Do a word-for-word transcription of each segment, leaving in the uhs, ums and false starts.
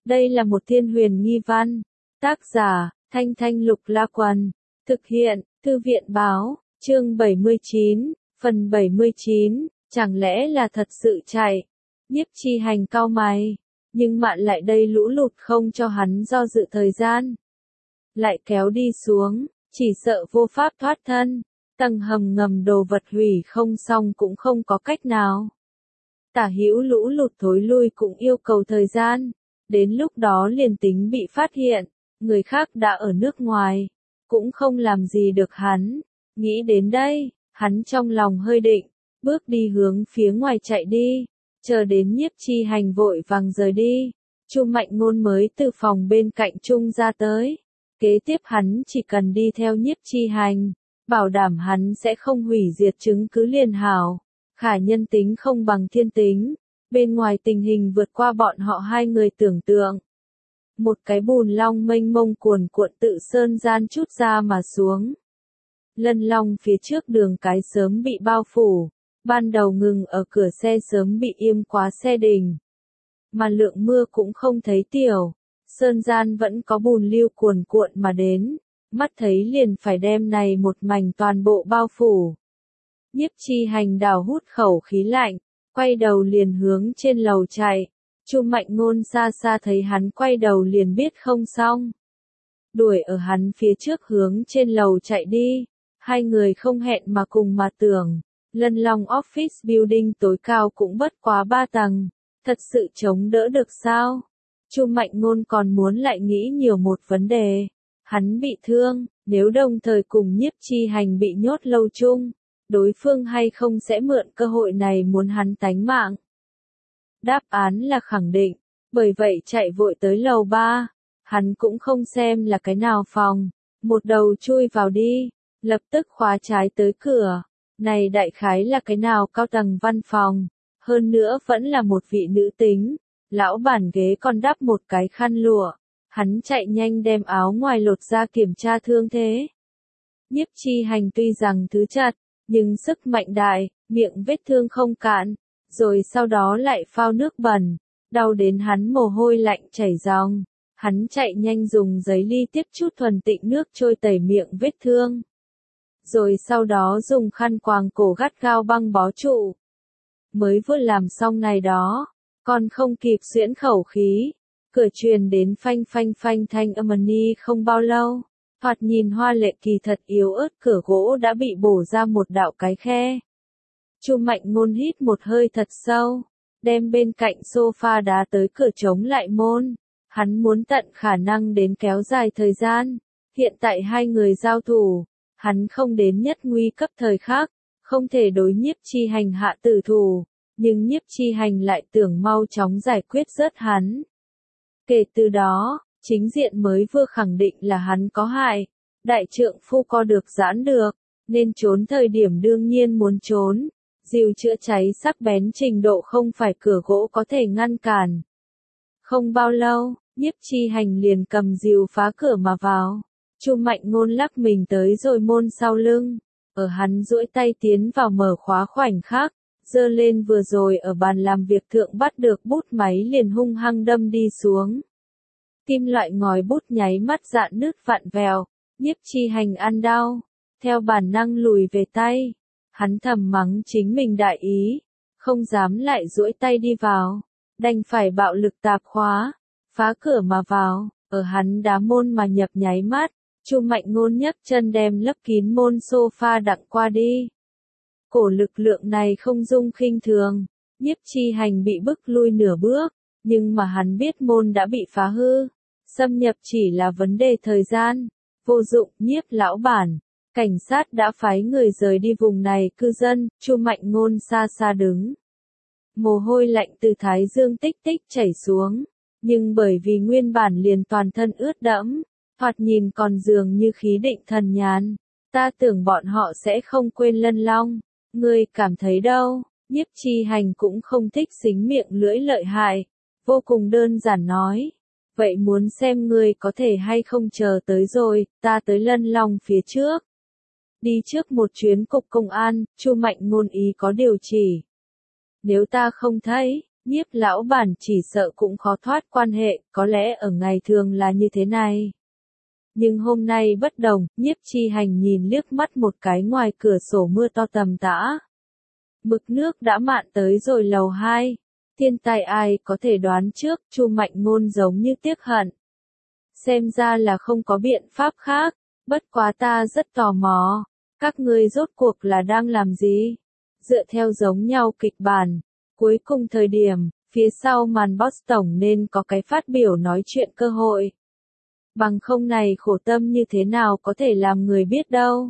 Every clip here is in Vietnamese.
Đây là một thiên huyền nghi văn. Tác giả, Thanh Thanh Lục La Quần. Thực hiện, Thư viện Báo, chương bảy mươi chín, phần bảy mươi chín, chẳng lẽ là thật sự chạy. Nhiếp Chi Hành cau mày, nhưng mạn lại đây lũ lụt không cho hắn do dự thời gian. Lại kéo đi xuống, chỉ sợ vô pháp thoát thân, tầng hầm ngầm đồ vật hủy không xong cũng không có cách nào. Tả hữu lũ lụt thối lui cũng yêu cầu thời gian, đến lúc đó liền tính bị phát hiện, người khác đã ở nước ngoài, cũng không làm gì được hắn. Nghĩ đến đây, hắn trong lòng hơi định, bước đi hướng phía ngoài chạy đi, chờ đến Nhiếp Chi Hành vội vàng rời đi. Chu Mạnh Ngôn mới từ phòng bên cạnh Trung ra tới. Kế tiếp hắn chỉ cần đi theo Nhiếp Chi Hành, bảo đảm hắn sẽ không hủy diệt chứng cứ liền hảo. Khả nhân tính không bằng thiên tính, bên ngoài tình hình vượt qua bọn họ hai người tưởng tượng. Một cái bùn long mênh mông cuồn cuộn tự sơn gian chút ra mà xuống. Lân long phía trước đường cái sớm bị bao phủ, ban đầu ngừng ở cửa xe sớm bị yêm quá xe đình. Mà lượng mưa cũng không thấy tiểu, sơn gian vẫn có bùn lưu cuồn cuộn mà đến, mắt thấy liền phải đem này một mảnh toàn bộ bao phủ. Nhiếp Chi Hành đào hút khẩu khí lạnh, quay đầu liền hướng trên lầu chạy. Chu Mạnh Ngôn xa xa thấy hắn quay đầu liền biết không xong. Đuổi ở hắn phía trước hướng trên lầu chạy đi, hai người không hẹn mà cùng mà tưởng, Lân Long Office Building tối cao cũng bất quá ba tầng, thật sự chống đỡ được sao? Chu Mạnh Ngôn còn muốn lại nghĩ nhiều một vấn đề, hắn bị thương, nếu đồng thời cùng Nhiếp Chi Hành bị nhốt lâu chung, đối phương hay không sẽ mượn cơ hội này muốn hắn tánh mạng? Đáp án là khẳng định, bởi vậy chạy vội tới lầu ba, hắn cũng không xem là cái nào phòng, một đầu chui vào đi, lập tức khóa trái tới cửa, này đại khái là cái nào cao tầng văn phòng, hơn nữa vẫn là một vị nữ tính, lão bản ghế còn đắp một cái khăn lụa, hắn chạy nhanh đem áo ngoài lột ra kiểm tra thương thế. Nhiếp Chi Hành tuy rằng thứ chặt, nhưng sức mạnh đại, miệng vết thương không cạn, rồi sau đó lại phao nước bẩn, đau đến hắn mồ hôi lạnh chảy ròng. Hắn chạy nhanh dùng giấy ly tiếp chút thuần tịnh nước trôi tẩy miệng vết thương. Rồi sau đó dùng khăn quàng cổ gắt gao băng bó trụ. Mới vừa làm xong này đó, còn không kịp xuyễn khẩu khí, cửa truyền đến phanh phanh phanh thanh âm ni không bao lâu. Thoạt nhìn hoa lệ kỳ thật yếu ớt cửa gỗ đã bị bổ ra một đạo cái khe. Chu Mạnh Ngôn hít một hơi thật sâu, đem bên cạnh sofa đá tới cửa chống lại môn. Hắn muốn tận khả năng đến kéo dài thời gian. Hiện tại hai người giao thủ, hắn không đến nhất nguy cấp thời khắc, không thể đối Nhiếp Chi Hành hạ tử thủ, nhưng Nhiếp Chi Hành lại tưởng mau chóng giải quyết rớt hắn. Kể từ đó, chính diện mới vừa khẳng định là hắn có hại, đại trượng phu co được giãn được, nên trốn thời điểm đương nhiên muốn trốn, dìu chữa cháy sắc bén trình độ không phải cửa gỗ có thể ngăn cản. Không bao lâu, Nhiếp Chi Hành liền cầm dìu phá cửa mà vào, Chu Mạnh Ngôn lắc mình tới rồi môn sau lưng, ở hắn duỗi tay tiến vào mở khóa khoảnh khắc, giơ lên vừa rồi ở bàn làm việc thượng bắt được bút máy liền hung hăng đâm đi xuống. Kim loại ngòi bút nháy mắt rạn nứt vặn vẹo, Nhiếp Chi Hành ăn đau, theo bản năng lùi về tay. Hắn thầm mắng chính mình đại ý, không dám lại duỗi tay đi vào, đành phải bạo lực tạp khóa, phá cửa mà vào, ở hắn đá môn mà nhập nháy mắt, Chu Mạnh Ngôn nhấc chân đem lấp kín môn sofa đặng qua đi. Cổ lực lượng này không dung khinh thường, Nhiếp Chi Hành bị bức lui nửa bước, nhưng mà hắn biết môn đã bị phá hư, xâm nhập chỉ là vấn đề thời gian. Vô dụng, Nhiếp lão bản, cảnh sát đã phái người rời đi vùng này cư dân. Chu Mạnh Ngôn xa xa đứng, mồ hôi lạnh từ thái dương tích tích chảy xuống, nhưng bởi vì nguyên bản liền toàn thân ướt đẫm, thoạt nhìn còn dường như khí định thần nhàn. Ta tưởng bọn họ sẽ không quên Lân Long, ngươi cảm thấy đâu? Nhiếp Chi Hành cũng không thích xính miệng lưỡi lợi hại, vô cùng đơn giản nói. Vậy muốn xem ngươi có thể hay không chờ tới rồi, ta tới Lân Long phía trước. Đi trước một chuyến cục công an, Chu Mạnh Ngôn ý có điều chỉ. Nếu ta không thấy, Nhiếp lão bản chỉ sợ cũng khó thoát quan hệ, có lẽ ở ngày thường là như thế này. Nhưng hôm nay bất đồng, Nhiếp Chi Hành nhìn liếc mắt một cái ngoài cửa sổ mưa to tầm tã. Mực nước đã mạn tới rồi lầu hai. Thiên tai ai có thể đoán trước, Chu Mạnh Ngôn giống như tiếc hận. Xem ra là không có biện pháp khác, bất quá ta rất tò mò. Các ngươi rốt cuộc là đang làm gì? Dựa theo giống nhau kịch bản, cuối cùng thời điểm, phía sau màn boss tổng nên có cái phát biểu nói chuyện cơ hội. Bằng không này khổ tâm như thế nào có thể làm người biết đâu.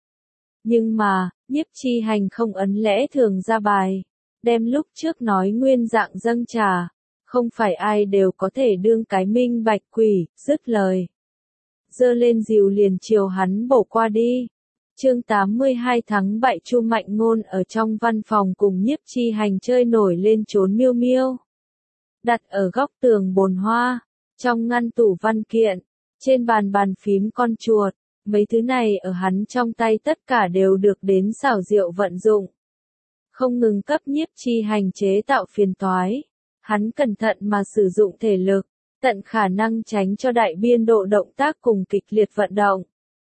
Nhưng mà, Nhiếp Chi Hành không ấn lẽ thường ra bài, đem lúc trước nói nguyên dạng dâng trà, không phải ai đều có thể đương cái minh bạch quỷ, dứt lời. Giơ lên dìu liền chiều hắn bổ qua đi. Chương tám mươi hai tháng bảy Chu Mạnh Ngôn ở trong văn phòng cùng Nhiếp Chi Hành chơi nổi lên trốn miêu miêu. Đặt ở góc tường bồn hoa, trong ngăn tủ văn kiện, trên bàn bàn phím con chuột, mấy thứ này ở hắn trong tay tất cả đều được đến xảo diệu vận dụng. Không ngừng cấp Nhiếp Chi Hành chế tạo phiền toái, hắn cẩn thận mà sử dụng thể lực, tận khả năng tránh cho đại biên độ động tác cùng kịch liệt vận động.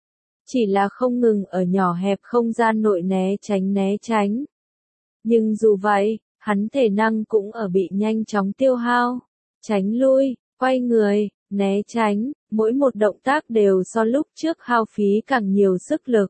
Chỉ là không ngừng ở nhỏ hẹp không gian nội né tránh né tránh. Nhưng dù vậy, hắn thể năng cũng ở bị nhanh chóng tiêu hao, tránh lui, quay người, né tránh, mỗi một động tác đều so lúc trước hao phí càng nhiều sức lực.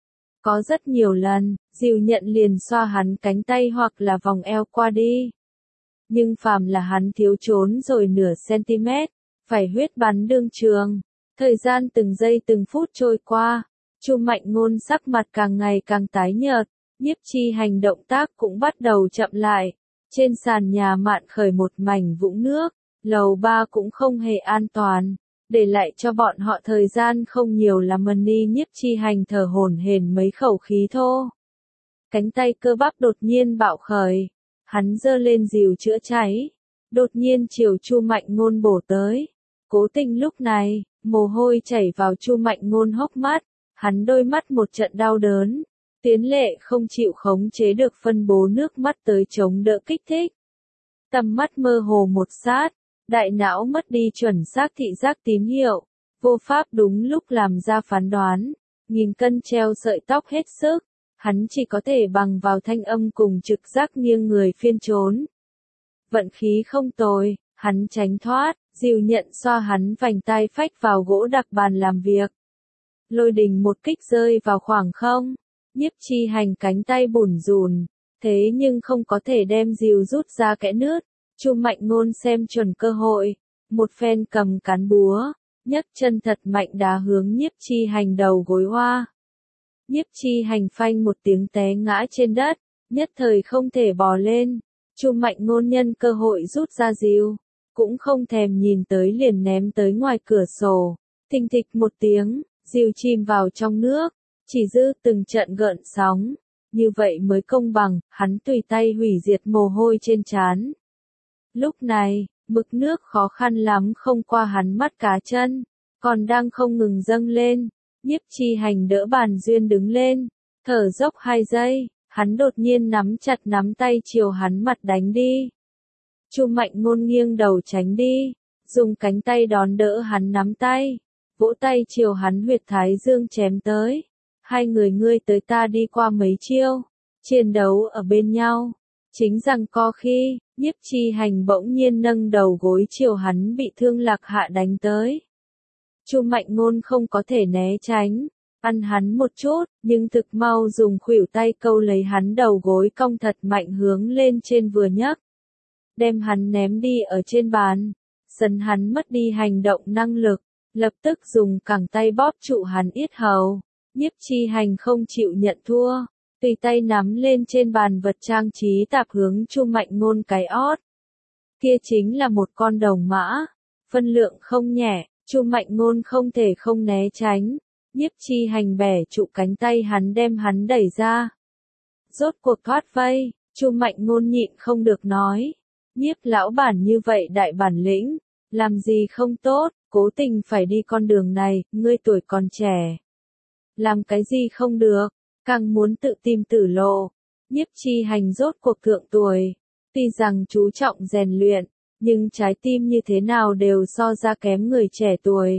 Có rất nhiều lần, dìu nhận liền xoa hắn cánh tay hoặc là vòng eo qua đi. Nhưng phàm là hắn thiếu trốn rồi nửa cm, phải huyết bắn đương trường. Thời gian từng giây từng phút trôi qua, Chu Mạnh Ngôn sắc mặt càng ngày càng tái nhợt, Nhiếp Chi Hành động tác cũng bắt đầu chậm lại. Trên sàn nhà mạn khởi một mảnh vũng nước, lầu ba cũng không hề an toàn, để lại cho bọn họ thời gian không nhiều là Money. Nhiếp Chi Hành thở hổn hển mấy khẩu khí thô. Cánh tay cơ bắp đột nhiên bạo khởi, hắn giơ lên dìu chữa cháy, đột nhiên chiều Chu Mạnh Ngôn bổ tới. Cố Tình lúc này, mồ hôi chảy vào Chu Mạnh Ngôn hốc mắt, hắn đôi mắt một trận đau đớn, Tiến Lệ không chịu khống chế được phân bố nước mắt tới chống đỡ kích thích. Tầm mắt mơ hồ một sát, đại não mất đi chuẩn xác thị giác tín hiệu, vô pháp đúng lúc làm ra phán đoán, nghìn cân treo sợi tóc hết sức, hắn chỉ có thể bằng vào thanh âm cùng trực giác nghiêng người phiên trốn. Vận khí không tồi, hắn tránh thoát, dìu nhận xoa hắn vành tai phách vào gỗ đặc bàn làm việc. Lôi đình một kích rơi vào khoảng không, Nhiếp Chi Hành cánh tay bủn rủn, thế nhưng không có thể đem dìu rút ra kẽ nứt. Chu Mạnh Ngôn xem chuẩn cơ hội, một phen cầm cán búa, nhấc chân thật mạnh đá hướng Nhiếp Chi Hành đầu gối hoa. Nhiếp Chi Hành phanh một tiếng té ngã trên đất, nhất thời không thể bò lên. Chu Mạnh Ngôn nhân cơ hội rút ra dìu, cũng không thèm nhìn tới liền ném tới ngoài cửa sổ. Thình thịch một tiếng, dìu chìm vào trong nước, chỉ giữ từng trận gợn sóng. Như vậy mới công bằng, hắn tùy tay hủy diệt mồ hôi trên trán. Lúc này, mực nước khó khăn lắm không qua hắn mắt cá chân, còn đang không ngừng dâng lên. Nhiếp Chi Hành đỡ bàn duyên đứng lên, thở dốc hai giây, hắn đột nhiên nắm chặt nắm tay chiều hắn mặt đánh đi. Chu Mạnh Ngôn nghiêng đầu tránh đi, dùng cánh tay đón đỡ hắn nắm tay, vỗ tay chiều hắn huyệt thái dương chém tới. Hai người ngươi tới ta đi qua mấy chiêu, chiến đấu ở bên nhau, chính rằng co khi, Nhiếp Chi Hành bỗng nhiên nâng đầu gối chiều hắn bị thương Lạc Hạ đánh tới. Chu Mạnh Ngôn không có thể né tránh, ăn hắn một chút, nhưng thực mau dùng khuỷu tay câu lấy hắn đầu gối cong thật mạnh hướng lên trên vừa nhấc, đem hắn ném đi ở trên bàn, sấn hắn mất đi hành động năng lực, lập tức dùng cẳng tay bóp trụ hắn yết hầu. Nhiếp Chi Hành không chịu nhận thua, tùy tay nắm lên trên bàn vật trang trí tạp hướng Chu Mạnh Ngôn cái ót. Kia chính là một con đồng mã, phân lượng không nhẹ, Chu Mạnh Ngôn không thể không né tránh. Nhiếp Chi Hành bẻ trụ cánh tay hắn đem hắn đẩy ra. Rốt cuộc thoát vây, Chu Mạnh Ngôn nhịn không được nói. Nhiếp lão bản như vậy đại bản lĩnh, làm gì không tốt, cố tình phải đi con đường này, ngươi tuổi còn trẻ. Làm cái gì không được, càng muốn tự tìm tử lộ. Nhiếp Chi Hành rốt cuộc thượng tuổi, Tuy rằng chú trọng rèn luyện, nhưng trái tim như thế nào đều so ra kém người trẻ tuổi.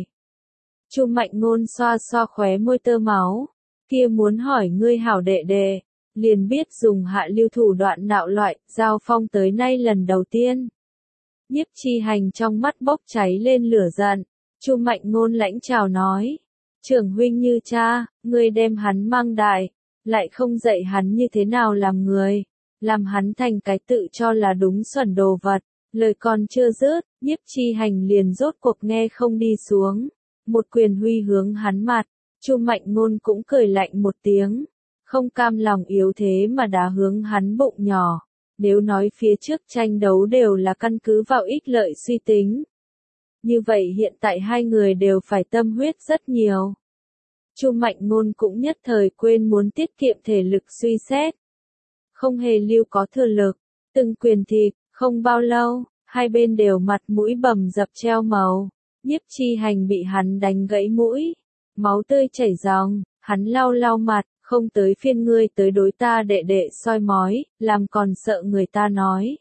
Chu Mạnh Ngôn xoa xoa khóe môi tơ máu, kia muốn hỏi ngươi hảo đệ đệ, liền biết dùng hạ lưu thủ đoạn nạo loại, giao phong tới nay lần đầu tiên. Nhiếp Chi Hành trong mắt bốc cháy lên lửa giận, Chu Mạnh Ngôn lãnh chào nói, trưởng huynh như cha, ngươi đem hắn mang đại, lại không dạy hắn như thế nào làm người, làm hắn thành cái tự cho là đúng xuẩn đồ vật. Lời còn chưa dứt, Nhiếp Chi Hành liền rốt cuộc nghe không đi xuống, một quyền huy hướng hắn mặt, Chu Mạnh Ngôn cũng cười lạnh một tiếng, không cam lòng yếu thế mà đá hướng hắn bụng nhỏ. Nếu nói phía trước tranh đấu đều là căn cứ vào ích lợi suy tính, như vậy hiện tại hai người đều phải tâm huyết rất nhiều. Chu Mạnh Ngôn cũng nhất thời quên muốn tiết kiệm thể lực suy xét, không hề lưu có thừa lực, từng quyền thịt, không bao lâu, hai bên đều mặt mũi bầm dập treo màu, Nhiếp Chi Hành bị hắn đánh gãy mũi, máu tươi chảy ròng, hắn lau lau mặt, không tới phiên ngươi tới đối ta đệ đệ soi mói, làm còn sợ người ta nói.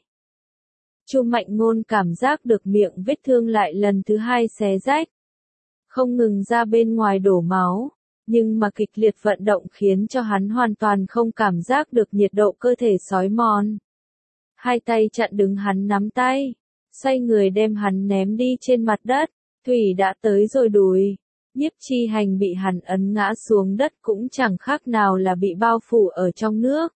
Chu Mạnh Ngôn cảm giác được miệng vết thương lại lần thứ hai xé rách, không ngừng ra bên ngoài đổ máu, nhưng mà kịch liệt vận động khiến cho hắn hoàn toàn không cảm giác được nhiệt độ cơ thể xói mòn. Hai tay chặn đứng hắn nắm tay, xoay người đem hắn ném đi trên mặt đất, thủy đã tới rồi đùi. Nhiếp Chi Hành bị hắn ấn ngã xuống đất cũng chẳng khác nào là bị bao phủ ở trong nước.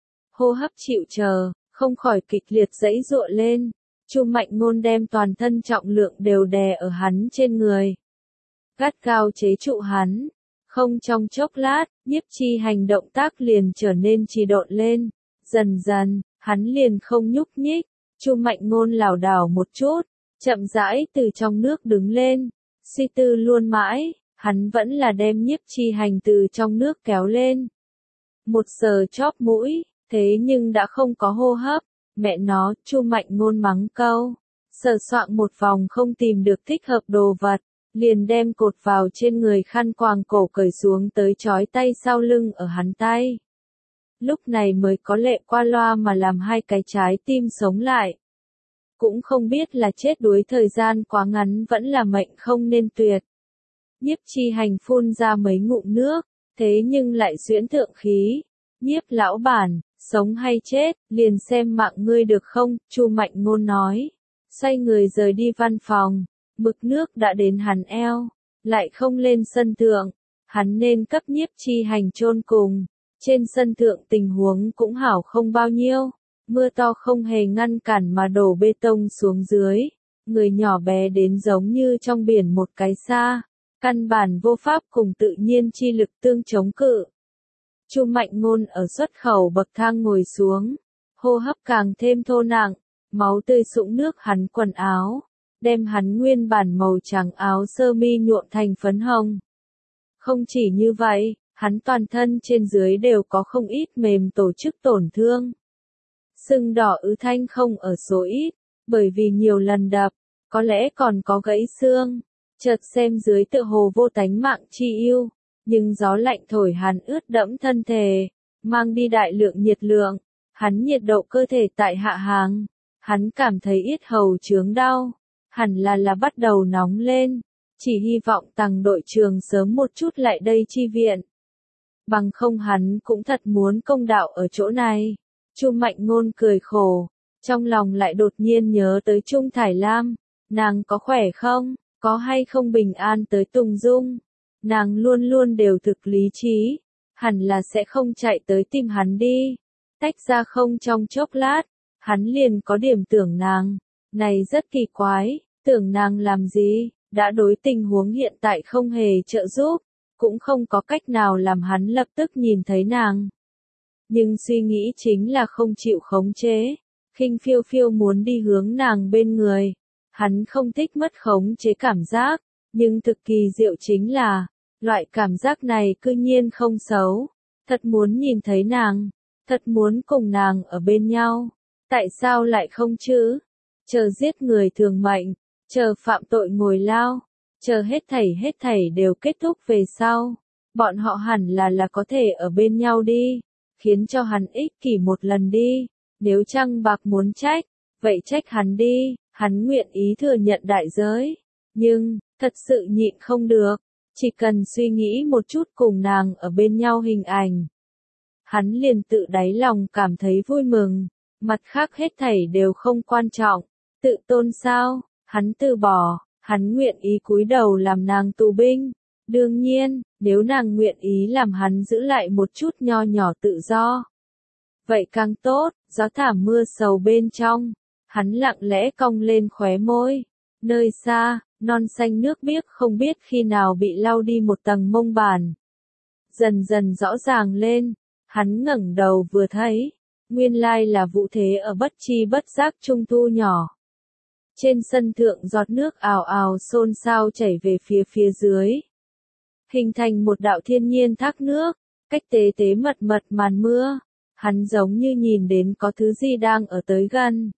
Hô hấp chịu chờ, không khỏi kịch liệt giãy giụa lên. Chu Mạnh Ngôn đem toàn thân trọng lượng đều đè ở hắn trên người, gắt gao chế trụ hắn. Không trong chốc lát, Nhiếp Chi Hành động tác liền trở nên trì độn lên. Dần dần, hắn liền không nhúc nhích. Chu Mạnh Ngôn lảo đảo một chút, chậm rãi từ trong nước đứng lên. Suy tư luôn mãi, hắn vẫn là đem Nhiếp Chi Hành từ trong nước kéo lên. Một sờ chóp mũi, thế nhưng đã không có hô hấp. Mẹ nó, Chu Mạnh Ngôn mắng câu. Sờ soạng một vòng không tìm được thích hợp đồ vật, liền đem cột vào trên người khăn quàng cổ cởi xuống tới trói tay sau lưng ở hắn tay. Lúc này mới có lệ qua loa mà làm hai cái trái tim sống lại. Cũng không biết là chết đuối thời gian quá ngắn vẫn là mệnh không nên tuyệt. Nhiếp Chi Hành phun ra mấy ngụm nước, thế nhưng lại xuyễn thượng khí. Nhiếp lão bản, sống hay chết, liền xem mạng ngươi được không, Chu Mạnh Ngôn nói. Xoay người rời đi văn phòng, mực nước đã đến hắn eo, lại không lên sân thượng, hắn nên cấp Nhiếp Chi Hành chôn cùng. Trên sân thượng tình huống cũng hảo không bao nhiêu, mưa to không hề ngăn cản mà đổ bê tông xuống dưới, người nhỏ bé đến giống như trong biển một cái xa, căn bản vô pháp cùng tự nhiên chi lực tương chống cự. Chu Mạnh Ngôn ở xuất khẩu bậc thang ngồi xuống, hô hấp càng thêm thô nặng, máu tươi sũng nước hắn quần áo, đem hắn nguyên bản màu trắng áo sơ mi nhuộm thành phấn hồng. Không chỉ như vậy, hắn toàn thân trên dưới đều có không ít mềm tổ chức tổn thương. Sưng đỏ ứ thanh không ở số ít, bởi vì nhiều lần đập, có lẽ còn có gãy xương. Chợt xem dưới tựa hồ vô tánh mạng chi yêu, nhưng gió lạnh thổi hắn ướt đẫm thân thể, mang đi đại lượng nhiệt lượng, hắn nhiệt độ cơ thể tại hạ hàng, hắn cảm thấy yết hầu chướng đau, hẳn là là bắt đầu nóng lên, chỉ hy vọng tầng đội trường sớm một chút lại đây chi viện. Bằng không hắn cũng thật muốn công đạo ở chỗ này. Chu Mạnh Ngôn cười khổ, trong lòng lại đột nhiên nhớ tới Trung Thải Lam, nàng có khỏe không, có hay không bình an tới Tùng Dung, nàng luôn luôn đều thực lý trí, hẳn là sẽ không chạy tới tìm hắn đi. Tách ra không trong chốc lát, hắn liền có điểm tưởng nàng, này rất kỳ quái, tưởng nàng làm gì, đã đối tình huống hiện tại không hề trợ giúp, cũng không có cách nào làm hắn lập tức nhìn thấy nàng. Nhưng suy nghĩ chính là không chịu khống chế, khinh phiêu phiêu muốn đi hướng nàng bên người. Hắn không thích mất khống chế cảm giác, nhưng thực kỳ diệu chính là, loại cảm giác này cư nhiên không xấu. Thật muốn nhìn thấy nàng, thật muốn cùng nàng ở bên nhau. Tại sao lại không chứ? Chờ giết người thường mệnh, chờ phạm tội ngồi lao, chờ hết thảy hết thảy đều kết thúc về sau. Bọn họ hẳn là là có thể ở bên nhau đi, khiến cho hắn ích kỷ một lần đi. Nếu Trăng Bạc muốn trách, vậy trách hắn đi, hắn nguyện ý thừa nhận đại giới. Nhưng, thật sự nhịn không được, chỉ cần suy nghĩ một chút cùng nàng ở bên nhau hình ảnh. Hắn liền tự đáy lòng cảm thấy vui mừng, mặt khác hết thảy đều không quan trọng, tự tôn sao, hắn từ bỏ, hắn nguyện ý cúi đầu làm nàng tù binh. Đương nhiên, nếu nàng nguyện ý làm hắn giữ lại một chút nho nhỏ tự do. Vậy càng tốt, gió thảm mưa sầu bên trong, hắn lặng lẽ cong lên khóe môi. Nơi xa, non xanh nước biếc không biết khi nào bị lau đi một tầng mông bản. Dần dần rõ ràng lên, hắn ngẩng đầu vừa thấy, nguyên lai là Vũ Thế ở bất chi bất giác trung thu nhỏ. Trên sân thượng giọt nước ào ào xôn xao chảy về phía phía dưới. Hình thành một đạo thiên nhiên thác nước, cách tế tế mật mật màn mưa, hắn giống như nhìn đến có thứ gì đang ở tới gần.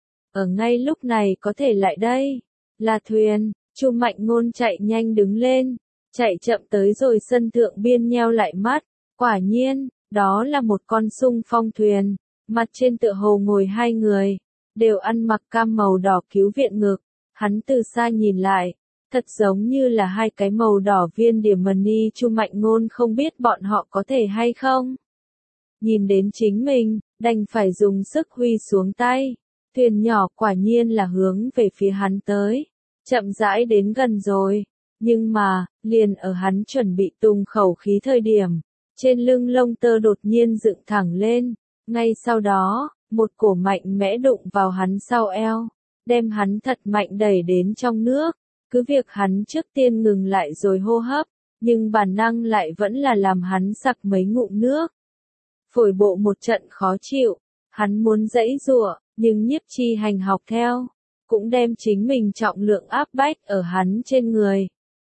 Ở ngay lúc này có thể lại đây, là thuyền, Chu Mạnh Ngôn chạy nhanh đứng lên, chạy chậm tới rồi sân thượng biên nheo lại mắt, quả nhiên, đó là một con sung phong thuyền, mặt trên tựa hồ ngồi hai người, đều ăn mặc cam màu đỏ cứu viện ngực, hắn từ xa nhìn lại. Thật giống như là hai cái màu đỏ viên điểm mani. Chu Mạnh Ngôn không biết bọn họ có thể hay không. Nhìn đến chính mình, đành phải dùng sức huy xuống tay. Thuyền nhỏ quả nhiên là hướng về phía hắn tới. Chậm rãi đến gần rồi. Nhưng mà, liền ở hắn chuẩn bị tung khẩu khí thời điểm. Trên lưng lông tơ đột nhiên dựng thẳng lên. Ngay sau đó, một cổ mạnh mẽ đụng vào hắn sau eo. Đem hắn thật mạnh đẩy đến trong nước. Cứ việc hắn trước tiên ngừng lại rồi hô hấp, nhưng bản năng lại vẫn là làm hắn sặc mấy ngụm nước. Phổi bộ một trận khó chịu, hắn muốn giãy giụa, nhưng Nhiếp Chi Hành học theo, cũng đem chính mình trọng lượng áp bách ở hắn trên người.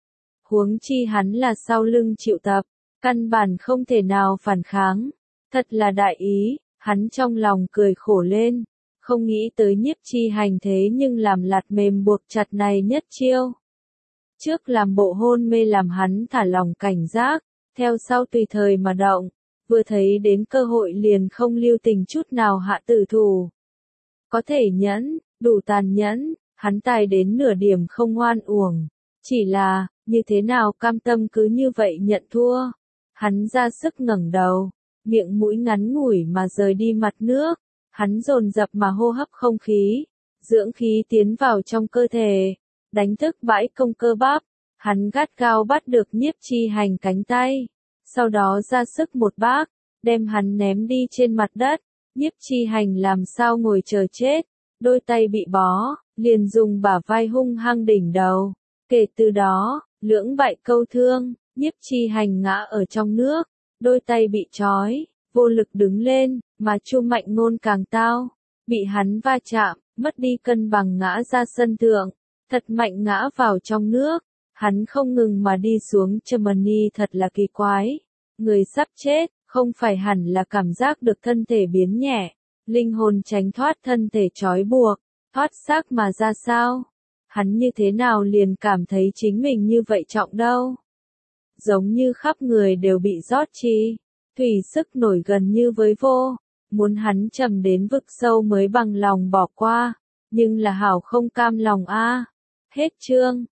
Huống chi hắn là sau lưng chịu tập, căn bản không thể nào phản kháng. Thật là đại ý, hắn trong lòng cười khổ lên. Không nghĩ tới Nhiếp Chi Hành thế nhưng làm lạt mềm buộc chặt này nhất chiêu. Trước làm bộ hôn mê làm hắn thả lòng cảnh giác, theo sau tùy thời mà động, vừa thấy đến cơ hội liền không lưu tình chút nào hạ tử thủ. Có thể nhẫn, đủ tàn nhẫn, hắn tài đến nửa điểm không ngoan uổng, chỉ là, như thế nào cam tâm cứ như vậy nhận thua. Hắn ra sức ngẩng đầu, miệng mũi ngắn ngủi mà rời đi mặt nước. Hắn dồn dập mà hô hấp không khí, dưỡng khí tiến vào trong cơ thể, đánh thức bãi công cơ bắp, hắn gắt gao bắt được Nhiếp Chi Hành cánh tay, sau đó ra sức một bác, đem hắn ném đi trên mặt đất. Nhiếp Chi Hành làm sao ngồi chờ chết, đôi tay bị bó, liền dùng bả vai hung hăng đỉnh đầu. Kể từ đó, lưỡng bại câu thương, Nhiếp Chi Hành ngã ở trong nước, đôi tay bị trói, vô lực đứng lên, mà Chu Mạnh Ngôn càng tao, bị hắn va chạm, mất đi cân bằng ngã ra sân thượng, thật mạnh ngã vào trong nước, hắn không ngừng mà đi xuống. Germany thật là kỳ quái, người sắp chết, không phải hẳn là cảm giác được thân thể biến nhẹ, linh hồn tránh thoát thân thể trói buộc, thoát xác mà ra sao? Hắn như thế nào liền cảm thấy chính mình như vậy trọng đâu? Giống như khắp người đều bị rót chi, thủy sức nổi gần như với vô, muốn hắn trầm đến vực sâu mới bằng lòng bỏ qua, nhưng là hảo không cam lòng a. Hết chương.